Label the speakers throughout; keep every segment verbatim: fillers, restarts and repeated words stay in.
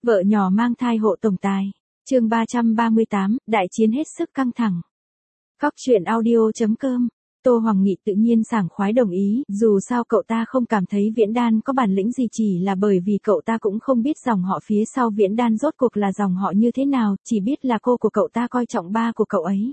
Speaker 1: Vợ nhỏ mang thai hộ tổng tài. Chương ba trăm ba mươi tám, đại chiến hết sức căng thẳng. Cóc truyện audio chấm com. Tô Hoàng Nghị tự nhiên sảng khoái đồng ý, dù sao cậu ta không cảm thấy Viễn Đan có bản lĩnh gì, chỉ là bởi vì cậu ta cũng không biết dòng họ phía sau Viễn Đan rốt cuộc là dòng họ như thế nào, chỉ biết là cô của cậu ta coi trọng ba của cậu ấy.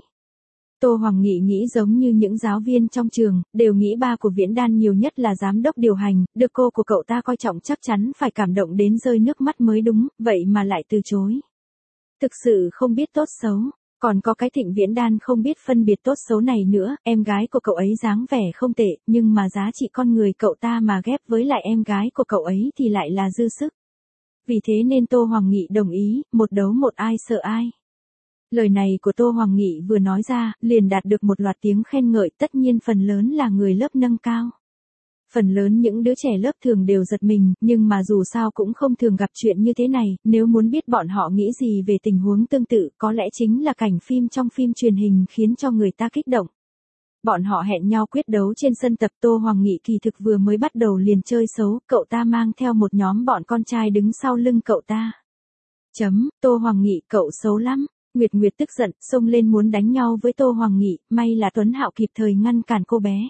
Speaker 1: Tô Hoàng Nghị nghĩ giống như những giáo viên trong trường, đều nghĩ ba của Viễn Đan nhiều nhất là giám đốc điều hành, được cô của cậu ta coi trọng chắc chắn phải cảm động đến rơi nước mắt mới đúng, vậy mà lại từ chối. Thực sự không biết tốt xấu. Còn có cái Thịnh Viễn Đan không biết phân biệt tốt xấu này nữa, em gái của cậu ấy dáng vẻ không tệ, nhưng mà giá trị con người cậu ta mà ghép với lại em gái của cậu ấy thì lại là dư sức. Vì thế nên Tô Hoàng Nghị đồng ý, một đấu một ai sợ ai. Lời này của Tô Hoàng Nghị vừa nói ra, liền đạt được một loạt tiếng khen ngợi, tất nhiên phần lớn là người lớp nâng cao. Phần lớn những đứa trẻ lớp thường đều giật mình, nhưng mà dù sao cũng không thường gặp chuyện như thế này, nếu muốn biết bọn họ nghĩ gì về tình huống tương tự, có lẽ chính là cảnh phim trong phim truyền hình khiến cho người ta kích động. Bọn họ hẹn nhau quyết đấu trên sân tập. Tô Hoàng Nghị kỳ thực vừa mới bắt đầu liền chơi xấu, cậu ta mang theo một nhóm bọn con trai đứng sau lưng cậu ta. Chấm, Tô Hoàng Nghị cậu xấu lắm. Nguyệt Nguyệt tức giận, xông lên muốn đánh nhau với Tô Hoàng Nghị, may là Tuấn Hạo kịp thời ngăn cản cô bé.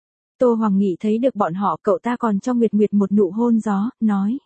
Speaker 1: Tô Hoàng Nghị thấy được bọn họ, cậu ta còn cho Nguyệt Nguyệt một nụ hôn gió, nói.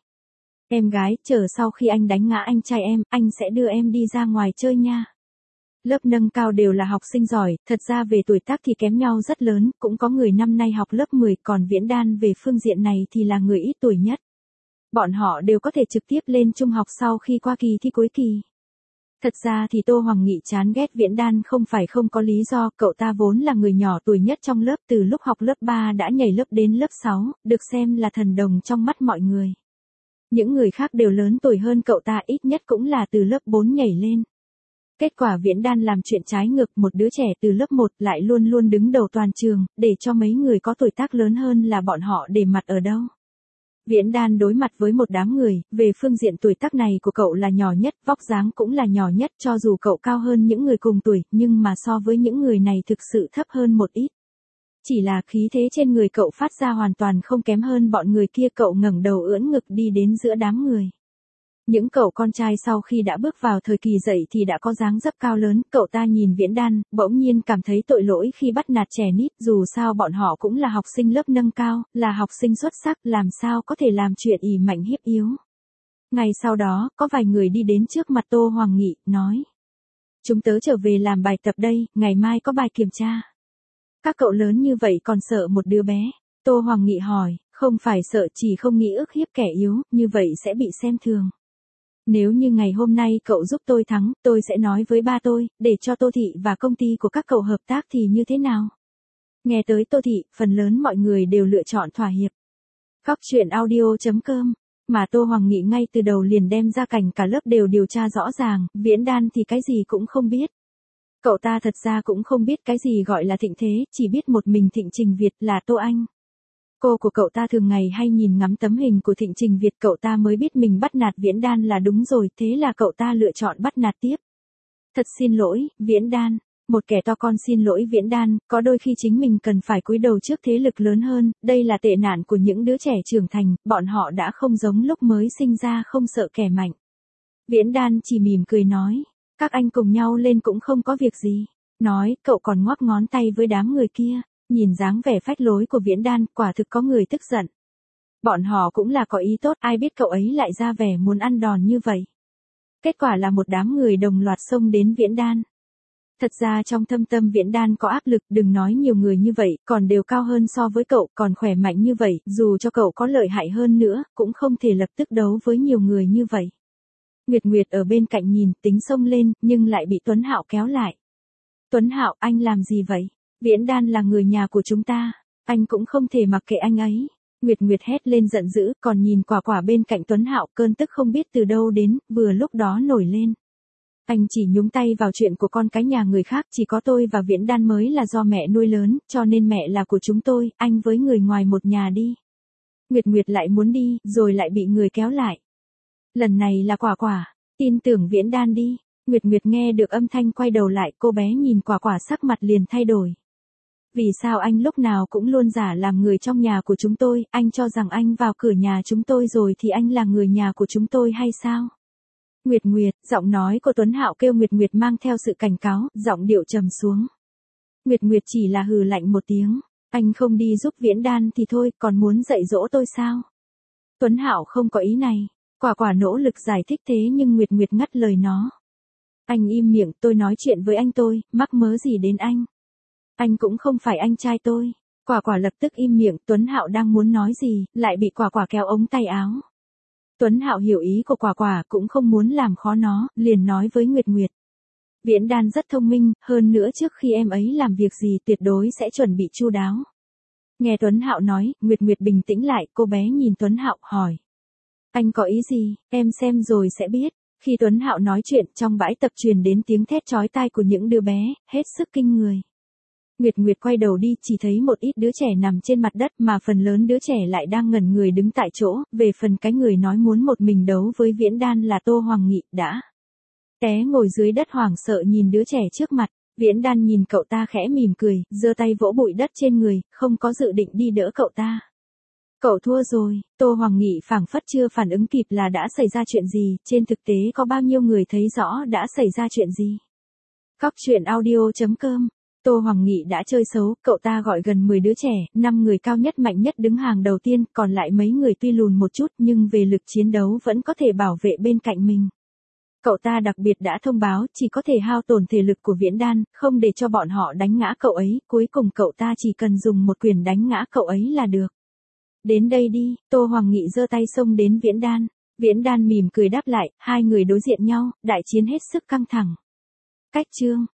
Speaker 1: Em gái, chờ sau khi anh đánh ngã anh trai em, anh sẽ đưa em đi ra ngoài chơi nha. Lớp nâng cao đều là học sinh giỏi, thật ra về tuổi tác thì kém nhau rất lớn, cũng có người năm nay học lớp mười, còn Viễn Đan về phương diện này thì là người ít tuổi nhất. Bọn họ đều có thể trực tiếp lên trung học sau khi qua kỳ thi cuối kỳ. Thật ra thì Tô Hoàng Nghị chán ghét Viễn Đan không phải không có lý do, cậu ta vốn là người nhỏ tuổi nhất trong lớp, từ lúc học lớp ba đã nhảy lớp đến lớp sáu, được xem là thần đồng trong mắt mọi người. Những người khác đều lớn tuổi hơn cậu ta, ít nhất cũng là từ lớp bốn nhảy lên. Kết quả Viễn Đan làm chuyện trái ngược, một đứa trẻ từ lớp một lại luôn luôn đứng đầu toàn trường, để cho mấy người có tuổi tác lớn hơn là bọn họ để mặt ở đâu. Viễn Đan đối mặt với một đám người, về phương diện tuổi tác này của cậu là nhỏ nhất, vóc dáng cũng là nhỏ nhất, cho dù cậu cao hơn những người cùng tuổi, nhưng mà so với những người này thực sự thấp hơn một ít. Chỉ là khí thế trên người cậu phát ra hoàn toàn không kém hơn bọn người kia, cậu ngẩng đầu ưỡn ngực đi đến giữa đám người. Những cậu con trai sau khi đã bước vào thời kỳ dậy thì đã có dáng dấp cao lớn, cậu ta nhìn Viễn Đan, bỗng nhiên cảm thấy tội lỗi khi bắt nạt trẻ nít, dù sao bọn họ cũng là học sinh lớp nâng cao, là học sinh xuất sắc, làm sao có thể làm chuyện ỷ mạnh hiếp yếu. Ngày sau đó, có vài người đi đến trước mặt Tô Hoàng Nghị, nói. Chúng tớ trở về làm bài tập đây, ngày mai có bài kiểm tra. Các cậu lớn như vậy còn sợ một đứa bé? Tô Hoàng Nghị hỏi, không phải sợ, chỉ không nghĩ ức hiếp kẻ yếu, như vậy sẽ bị xem thường. Nếu như ngày hôm nay cậu giúp tôi thắng, tôi sẽ nói với ba tôi, để cho Tô Thị và công ty của các cậu hợp tác thì như thế nào? Nghe tới Tô Thị, phần lớn mọi người đều lựa chọn thỏa hiệp. Cóc truyện audio chấm com. Mà Tô Hoàng Nghị ngay từ đầu liền đem ra cảnh cả lớp đều điều tra rõ ràng, Viễn Đan thì cái gì cũng không biết. Cậu ta thật ra cũng không biết cái gì gọi là thịnh thế, chỉ biết một mình Thịnh Trình Việt là Tô Anh. Cô của cậu ta thường ngày hay nhìn ngắm tấm hình của Thịnh Trình Việt, cậu ta mới biết mình bắt nạt Viễn Đan là đúng rồi, thế là cậu ta lựa chọn bắt nạt tiếp. Thật xin lỗi, Viễn Đan. Một kẻ to con xin lỗi Viễn Đan, có đôi khi chính mình cần phải cúi đầu trước thế lực lớn hơn, đây là tệ nạn của những đứa trẻ trưởng thành, bọn họ đã không giống lúc mới sinh ra không sợ kẻ mạnh. Viễn Đan chỉ mỉm cười nói, các anh cùng nhau lên cũng không có việc gì. Nói, cậu còn ngoắc ngón tay với đám người kia. Nhìn dáng vẻ phách lối của Viễn Đan, quả thực có người tức giận. Bọn họ cũng là có ý tốt, ai biết cậu ấy lại ra vẻ muốn ăn đòn như vậy. Kết quả là một đám người đồng loạt xông đến Viễn Đan. Thật ra trong thâm tâm Viễn Đan có áp lực, đừng nói nhiều người như vậy, còn đều cao hơn so với cậu, còn khỏe mạnh như vậy, dù cho cậu có lợi hại hơn nữa, cũng không thể lập tức đấu với nhiều người như vậy. Nguyệt Nguyệt ở bên cạnh nhìn, tính xông lên, nhưng lại bị Tuấn Hạo kéo lại. Tuấn Hạo, anh làm gì vậy? Viễn Đan là người nhà của chúng ta, anh cũng không thể mặc kệ anh ấy. Nguyệt Nguyệt hét lên giận dữ, còn nhìn Quả Quả bên cạnh Tuấn Hạo, cơn tức không biết từ đâu đến, vừa lúc đó nổi lên. Anh chỉ nhúng tay vào chuyện của con cái nhà người khác, chỉ có tôi và Viễn Đan mới là do mẹ nuôi lớn, cho nên mẹ là của chúng tôi, anh với người ngoài một nhà đi. Nguyệt Nguyệt lại muốn đi, rồi lại bị người kéo lại. Lần này là Quả Quả, tin tưởng Viễn Đan đi. Nguyệt Nguyệt nghe được âm thanh quay đầu lại, cô bé nhìn Quả Quả sắc mặt liền thay đổi. Vì sao anh lúc nào cũng luôn giả làm người trong nhà của chúng tôi, anh cho rằng anh vào cửa nhà chúng tôi rồi thì anh là người nhà của chúng tôi hay sao? Nguyệt Nguyệt, giọng nói của Tuấn Hạo kêu Nguyệt Nguyệt mang theo sự cảnh cáo, giọng điệu trầm xuống. Nguyệt Nguyệt chỉ là hừ lạnh một tiếng, anh không đi giúp Viễn Đan thì thôi, còn muốn dạy dỗ tôi sao? Tuấn Hạo không có ý này, Quả Quả nỗ lực giải thích thế nhưng Nguyệt Nguyệt ngắt lời nó. Anh im miệng, tôi nói chuyện với anh tôi, mắc mớ gì đến anh? Anh cũng không phải anh trai tôi. Quả Quả lập tức im miệng, Tuấn Hạo đang muốn nói gì, lại bị Quả Quả kéo ống tay áo. Tuấn Hạo hiểu ý của Quả Quả cũng không muốn làm khó nó, liền nói với Nguyệt Nguyệt. Viễn Đan rất thông minh, hơn nữa trước khi em ấy làm việc gì tuyệt đối sẽ chuẩn bị chu đáo. Nghe Tuấn Hạo nói, Nguyệt Nguyệt bình tĩnh lại, cô bé nhìn Tuấn Hạo, hỏi. Anh có ý gì, em xem rồi sẽ biết. Khi Tuấn Hạo nói chuyện, trong bãi tập truyền đến tiếng thét chói tai của những đứa bé, hết sức kinh người. Nguyệt Nguyệt quay đầu đi, chỉ thấy một ít đứa trẻ nằm trên mặt đất mà phần lớn đứa trẻ lại đang ngẩn người đứng tại chỗ, về phần cái người nói muốn một mình đấu với Viễn Đan là Tô Hoàng Nghị đã té ngồi dưới đất hoảng sợ nhìn đứa trẻ trước mặt. Viễn Đan nhìn cậu ta khẽ mỉm cười, giơ tay vỗ bụi đất trên người, không có dự định đi đỡ cậu ta. Cậu thua rồi, Tô Hoàng Nghị phảng phất chưa phản ứng kịp là đã xảy ra chuyện gì, trên thực tế có bao nhiêu người thấy rõ đã xảy ra chuyện gì. Cóc truyện audio chấm com. Tô Hoàng Nghị đã chơi xấu, cậu ta gọi gần mười đứa trẻ, năm người cao nhất mạnh nhất đứng hàng đầu tiên, còn lại mấy người tuy lùn một chút nhưng về lực chiến đấu vẫn có thể bảo vệ bên cạnh mình. Cậu ta đặc biệt đã thông báo chỉ có thể hao tổn thể lực của Viễn Đan, không để cho bọn họ đánh ngã cậu ấy, cuối cùng cậu ta chỉ cần dùng một quyền đánh ngã cậu ấy là được. Đến đây đi, Tô Hoàng Nghị giơ tay xông đến Viễn Đan. Viễn Đan mỉm cười đáp lại, hai người đối diện nhau, đại chiến hết sức căng thẳng. Cách chương